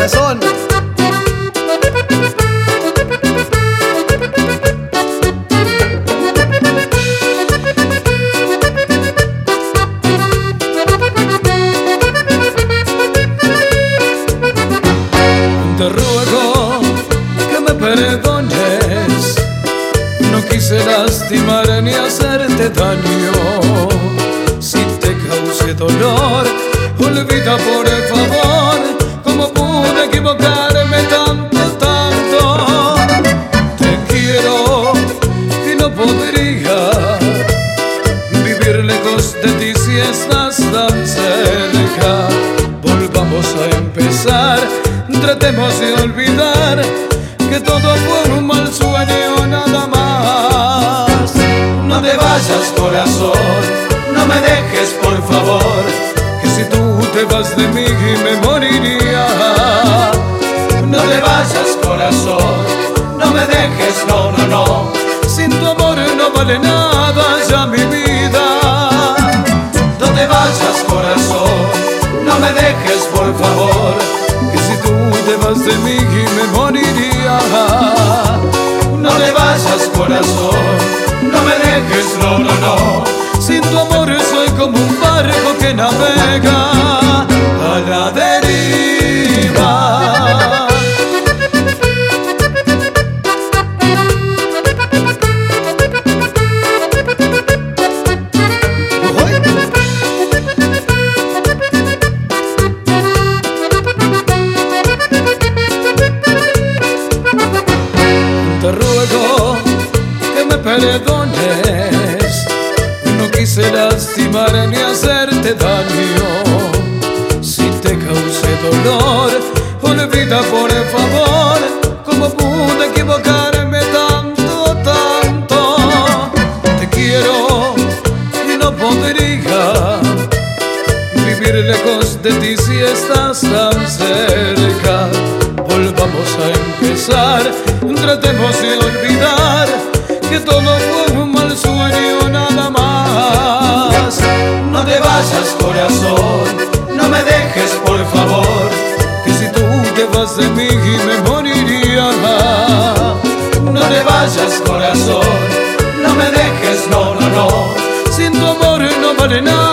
corazón. Te ruego que me perdones, no quise lastimar ni hacerte daño. Si te causé dolor, olvida por favor cómo pude equivocarme tanto, tanto. Te quiero y no podría vivir lejos de ti si estás tan cerca. Volvamos a empezar, tratemos de olvidar que todo fue un mal sueño nada más. No te vayas, corazón, no me dejes, por favor, Que si tú te vas de mí me moriría. no te vayas, corazón, no me dejes, no, no, no. Sin tu amor no vale nada ya mi vida. No te vayas, corazón, no me dejes, por favor, Que si tú te vas de mí me moriría. no te vayas, corazón, no me dejes, no, no, no. Sin tu amor soy como un barco que navega a la deriva. Te ruego que me perdones, no quise lastimar ni hacerte daño. Si te causé dolor, olvida por favor cómo pude equivocarme tanto, tanto. Te quiero y no podría vivir lejos de ti si estás tan cerca. Volvamos a empezar, tratemos de olvidar que todo fue un mal sueño nada más. No te vayas, corazón, no me dejes, por favor, Que si tú te vas de mí me moriría. no te vayas, corazón, no me dejes, no, no, no. Sin tu amor no vale nada.